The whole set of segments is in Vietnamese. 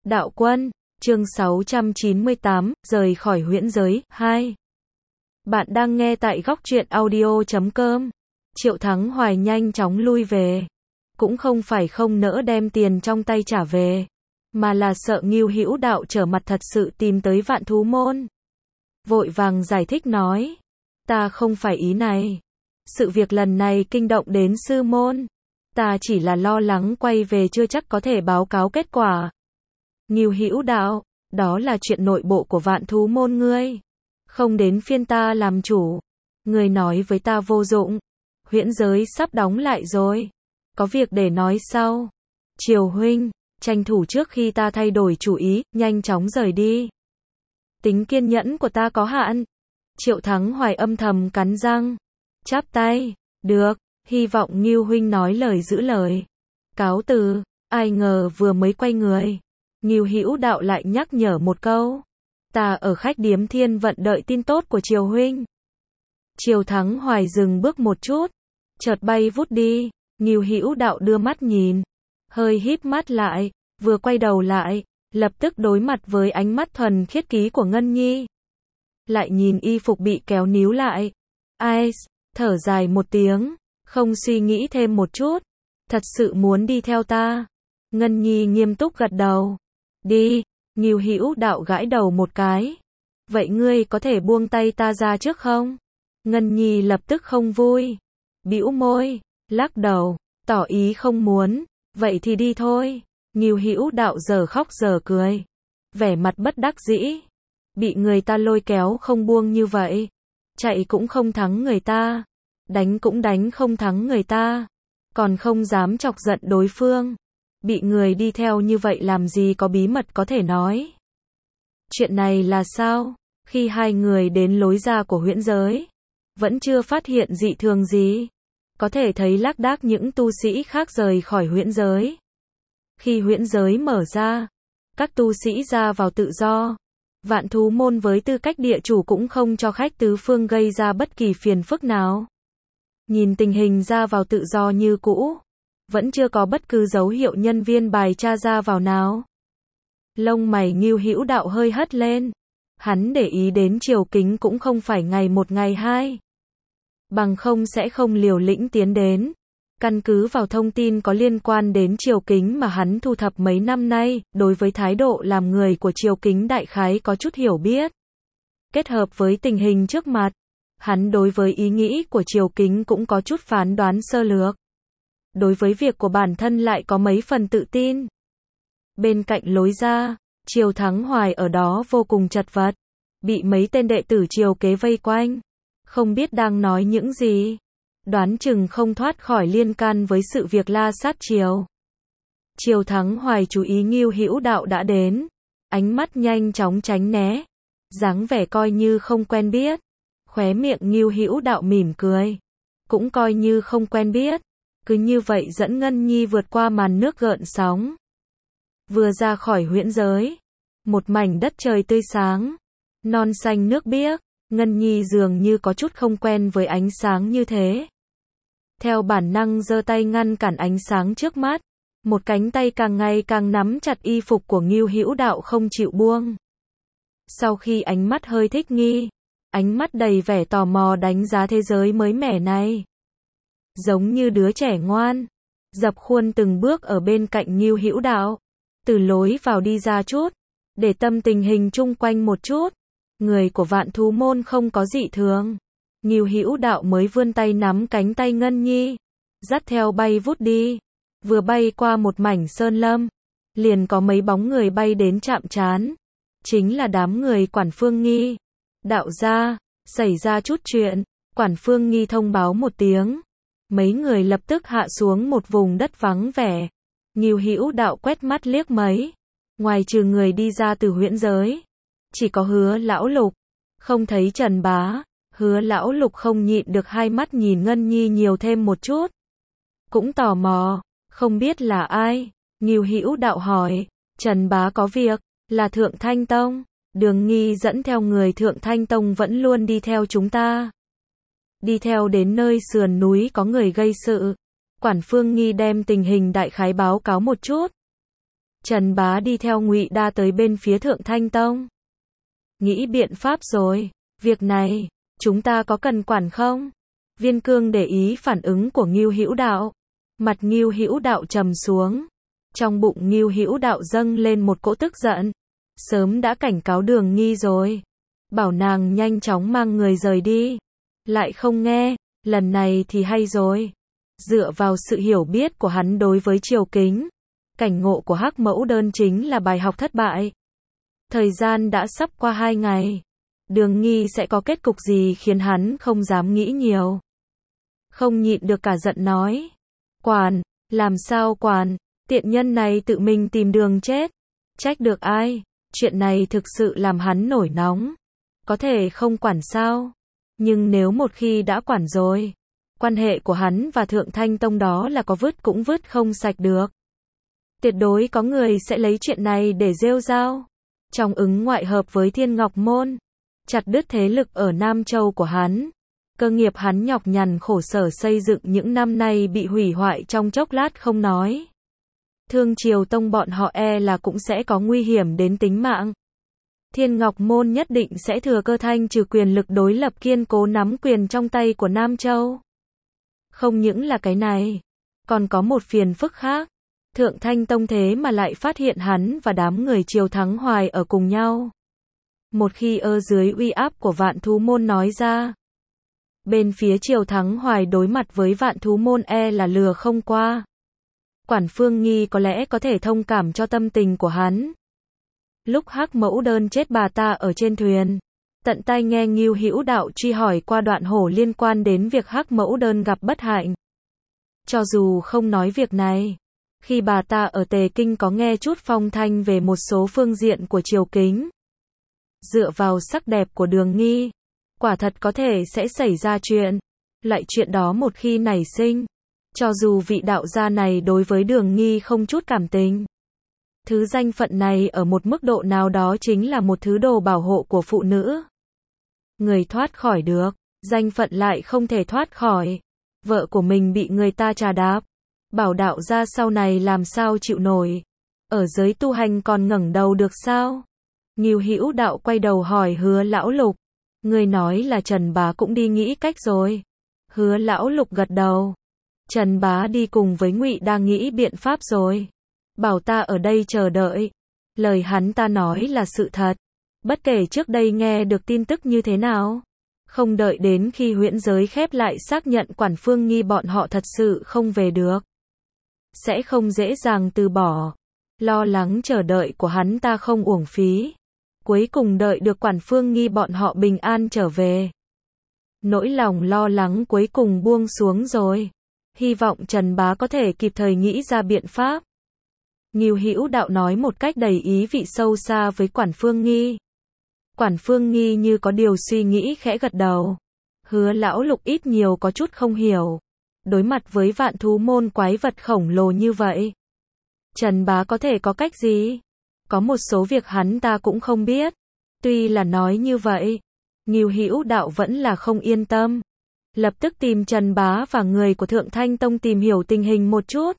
Đạo Quân, chương 698, rời khỏi huyễn giới, 2. Bạn đang nghe tại góc truyện audio.com. Triệu Thắng Hoài nhanh chóng lui về. Cũng không phải không nỡ đem tiền trong tay trả về, mà là sợ Ngưu Hữu Đạo trở mặt thật sự tìm tới Vạn Thú Môn. Vội vàng giải thích nói, ta không phải ý này. Sự việc lần này kinh động đến sư môn. Ta chỉ là lo lắng quay về chưa chắc có thể báo cáo kết quả. Ngưu Hữu Đạo, đó là chuyện nội bộ của Vạn Thú Môn ngươi. Không đến phiên ta làm chủ. Ngươi nói với ta vô dụng. Huyễn giới sắp đóng lại rồi. Có việc để nói sau. Triều huynh, tranh thủ trước khi ta thay đổi chủ ý, nhanh chóng rời đi. Tính kiên nhẫn của ta có hạn. Triệu Thắng Hoài âm thầm cắn răng. Chắp tay, được, hy vọng Ngưu huynh nói lời giữ lời. Cáo từ, ai ngờ vừa mới quay người. Ngưu Hữu Đạo lại nhắc nhở một câu. Ta ở khách điếm Thiên Vận đợi tin tốt của Triều huynh. Triều Thắng Hoài dừng bước một chút, chợt bay vút đi. Ngưu Hữu Đạo đưa mắt nhìn, hơi híp mắt lại, vừa quay đầu lại, lập tức đối mặt với ánh mắt thuần khiết ký của Ngân Nhi. Lại nhìn y phục bị kéo níu lại. Ai, thở dài một tiếng, không suy nghĩ thêm một chút. Thật sự muốn đi theo ta? Ngân Nhi nghiêm túc gật đầu. Đi. Ngưu Hữu Đạo gãi đầu một cái. Vậy ngươi có thể buông tay ta ra trước không? Ngân Nhi lập tức không vui. Bĩu môi, lắc đầu, tỏ ý không muốn. Vậy thì đi thôi. Ngưu Hữu Đạo giờ khóc giờ cười. Vẻ mặt bất đắc dĩ. Bị người ta lôi kéo không buông như vậy. Chạy cũng không thắng người ta. Đánh cũng đánh không thắng người ta. Còn không dám chọc giận đối phương. Bị người đi theo như vậy làm gì có bí mật có thể nói. Chuyện này là sao? Khi hai người đến lối ra của huyễn giới, vẫn chưa phát hiện dị thường gì. Có thể thấy lác đác những tu sĩ khác rời khỏi huyễn giới. Khi huyễn giới mở ra, các tu sĩ ra vào tự do. Vạn Thú Môn với tư cách địa chủ cũng không cho khách tứ phương gây ra bất kỳ phiền phức nào. Nhìn tình hình ra vào tự do như cũ, vẫn chưa có bất cứ dấu hiệu nhân viên bài tra ra vào nào. Lông mày Ngưu Hữu Đạo hơi hất lên. Hắn để ý đến Triều Kính cũng không phải ngày một ngày hai. Bằng không sẽ không liều lĩnh tiến đến. Căn cứ vào thông tin có liên quan đến Triều Kính mà hắn thu thập mấy năm nay, đối với thái độ làm người của Triều Kính đại khái có chút hiểu biết. Kết hợp với tình hình trước mặt, hắn đối với ý nghĩ của Triều Kính cũng có chút phán đoán sơ lược. Đối với việc của bản thân lại có mấy phần tự tin. Bên cạnh lối ra, Triều Thắng Hoài ở đó vô cùng chật vật. Bị mấy tên đệ tử Triều Kế vây quanh. Không biết đang nói những gì. Đoán chừng không thoát khỏi liên can với sự việc la sát Triều. Triều Thắng Hoài chú ý Ngưu Hữu Đạo đã đến. Ánh mắt nhanh chóng tránh né. Dáng vẻ coi như không quen biết. Khóe miệng Ngưu Hữu Đạo mỉm cười. Cũng coi như không quen biết. Cứ như vậy dẫn Ngân Nhi vượt qua màn nước gợn sóng. Vừa ra khỏi huyễn giới. Một mảnh đất trời tươi sáng. Non xanh nước biếc. Ngân Nhi dường như có chút không quen với ánh sáng như thế. Theo bản năng giơ tay ngăn cản ánh sáng trước mắt. Một cánh tay càng ngày càng nắm chặt y phục của Ngưu Hữu Đạo không chịu buông. Sau khi ánh mắt hơi thích nghi, ánh mắt đầy vẻ tò mò đánh giá thế giới mới mẻ này. Giống như đứa trẻ ngoan, dập khuôn từng bước ở bên cạnh Ngưu Hữu Đạo. Từ lối vào đi ra chút, để tâm tình hình chung quanh một chút. Người của Vạn Thú Môn không có dị thường. Ngưu Hữu Đạo mới vươn tay nắm cánh tay Ngân Nhi, dắt theo bay vút đi. Vừa bay qua một mảnh sơn lâm, liền có mấy bóng người bay đến chạm trán. Chính là đám người Quản Phương Nghi. Đạo gia, xảy ra chút chuyện. Quản Phương Nghi thông báo một tiếng. Mấy người lập tức hạ xuống một vùng đất vắng vẻ. Ngưu Hữu Đạo quét mắt liếc mấy. Ngoài trừ người đi ra từ huyễn giới, chỉ có Hứa Lão Lục. Không thấy Trần Bá. Hứa Lão Lục không nhịn được hai mắt nhìn Ngân Nhi nhiều thêm một chút. Cũng tò mò, không biết là ai. Ngưu Hữu Đạo hỏi. Trần Bá có việc, là Thượng Thanh Tông. Đường Nghi dẫn theo người Thượng Thanh Tông vẫn luôn đi theo chúng ta. Đi theo đến nơi sườn núi có người gây sự. Quản Phương Nghi đem tình hình đại khái báo cáo một chút. Trần Bá đi theo Ngụy Đa tới bên phía Thượng Thanh Tông. Nghĩ biện pháp rồi, việc này, chúng ta có cần quản không? Viên Cương để ý phản ứng của Ngưu Hữu Đạo. Mặt Ngưu Hữu Đạo trầm xuống. Trong bụng Ngưu Hữu Đạo dâng lên một cỗ tức giận. Sớm đã cảnh cáo Đường Nghi rồi. Bảo nàng nhanh chóng mang người rời đi. Lại không nghe, lần này thì hay rồi. Dựa vào sự hiểu biết của hắn đối với triều kính, cảnh ngộ của Hắc Mẫu Đơn chính là bài học thất bại. Thời gian đã sắp qua 2 ngày. Đường Nghi sẽ có kết cục gì khiến hắn không dám nghĩ nhiều. Không nhịn được cả giận nói. Quản, làm sao quản, tiện nhân này tự mình tìm đường chết. Trách được ai, chuyện này thực sự làm hắn nổi nóng. Có thể không quản sao, nhưng nếu một khi đã quản rồi, quan hệ của hắn và Thượng Thanh Tông đó là có vứt cũng vứt không sạch được. Tuyệt đối có người sẽ lấy chuyện này để rêu rao. Trong ứng ngoại hợp với Thiên Ngọc Môn, chặt đứt thế lực ở Nam Châu của hắn. Cơ nghiệp hắn nhọc nhằn khổ sở xây dựng những năm nay bị hủy hoại trong chốc lát không nói. Thương Triều Tông bọn họ là cũng sẽ có nguy hiểm đến tính mạng. Thiên Ngọc Môn nhất định sẽ thừa cơ thanh trừ quyền lực đối lập kiên cố nắm quyền trong tay của Nam Châu. Không những là cái này, còn có một phiền phức khác. Thượng Thanh Tông thế mà lại phát hiện hắn và đám người Triều Thắng Hoài ở cùng nhau. Một khi dưới uy áp của Vạn Thú Môn nói ra, bên phía Triều Thắng Hoài đối mặt với Vạn Thú Môn là lừa không qua. Quản Phương Nghi có lẽ có thể thông cảm cho tâm tình của hắn. Lúc Hắc Mẫu Đơn chết bà ta ở trên thuyền, tận tai nghe Ngưu Hữu Đạo truy hỏi qua Đoạn Hổ liên quan đến việc Hắc Mẫu Đơn gặp bất hạnh. Cho dù không nói việc này, khi bà ta ở Tề Kinh có nghe chút phong thanh về một số phương diện của triều kính. Dựa vào sắc đẹp của Đường Nghi, quả thật có thể sẽ xảy ra chuyện. Lại chuyện đó một khi nảy sinh, cho dù vị đạo gia này đối với Đường Nghi không chút cảm tình, thứ danh phận này ở một mức độ nào đó chính là một thứ đồ bảo hộ của phụ nữ. Người thoát khỏi được, danh phận lại không thể thoát khỏi. Vợ của mình bị người ta trà đạp, bảo đạo gia sau này làm sao chịu nổi. Ở giới tu hành còn ngẩng đầu được sao? Ngưu Hữu Đạo quay đầu hỏi Hứa Lão Lục. Người nói là Trần Bá cũng đi nghĩ cách rồi. Hứa Lão Lục gật đầu. Trần Bá đi cùng với Ngụy Đa nghĩ biện pháp rồi. Bảo ta ở đây chờ đợi. Lời hắn ta nói là sự thật. Bất kể trước đây nghe được tin tức như thế nào. Không đợi đến khi huyễn giới khép lại xác nhận Quản Phương Nghi bọn họ thật sự không về được. Sẽ không dễ dàng từ bỏ. Lo lắng chờ đợi của hắn ta không uổng phí. Cuối cùng đợi được Quản Phương Nghi bọn họ bình an trở về. Nỗi lòng lo lắng cuối cùng buông xuống rồi. Hy vọng Trần Bá có thể kịp thời nghĩ ra biện pháp. Ngưu Hữu Đạo nói một cách đầy ý vị sâu xa với Quản Phương Nghi. Quản Phương Nghi như có điều suy nghĩ khẽ gật đầu. Hứa Lão Lục ít nhiều có chút không hiểu. Đối mặt với Vạn Thú Môn quái vật khổng lồ như vậy, Trần Bá có thể có cách gì? Có một số việc hắn ta cũng không biết. Tuy là nói như vậy, Ngưu Hữu Đạo vẫn là không yên tâm. Lập tức tìm Trần Bá và người của Thượng Thanh Tông tìm hiểu tình hình một chút.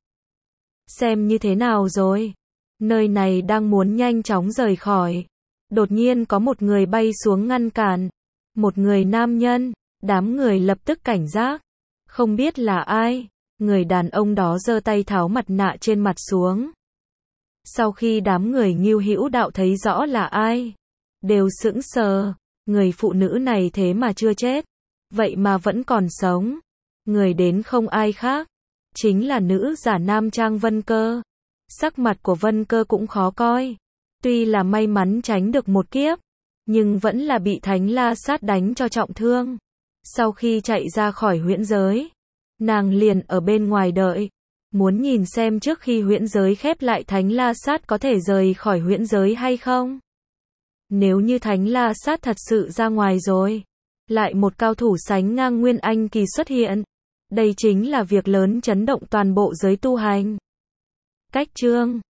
Xem như thế nào rồi. Nơi này đang muốn nhanh chóng rời khỏi. Đột nhiên có một người bay xuống ngăn cản. Một người nam nhân. Đám người lập tức cảnh giác. Không biết là ai. Người đàn ông đó giơ tay tháo mặt nạ trên mặt xuống. Sau khi đám người Ngưu Hữu Đạo thấy rõ là ai, đều sững sờ. Người phụ nữ này thế mà chưa chết, vậy mà vẫn còn sống. Người đến không ai khác, chính là nữ giả nam trang Vân Cơ. Sắc mặt của Vân Cơ cũng khó coi. Tuy là may mắn tránh được một kiếp, nhưng vẫn là bị Thánh La Sát đánh cho trọng thương. Sau khi chạy ra khỏi huyễn giới, nàng liền ở bên ngoài đợi. Muốn nhìn xem trước khi huyễn giới khép lại Thánh La Sát có thể rời khỏi huyễn giới hay không. Nếu như Thánh La Sát thật sự ra ngoài rồi, lại một cao thủ sánh ngang Nguyên Anh kỳ xuất hiện. Đây chính là việc lớn chấn động toàn bộ giới tu hành. Cách chương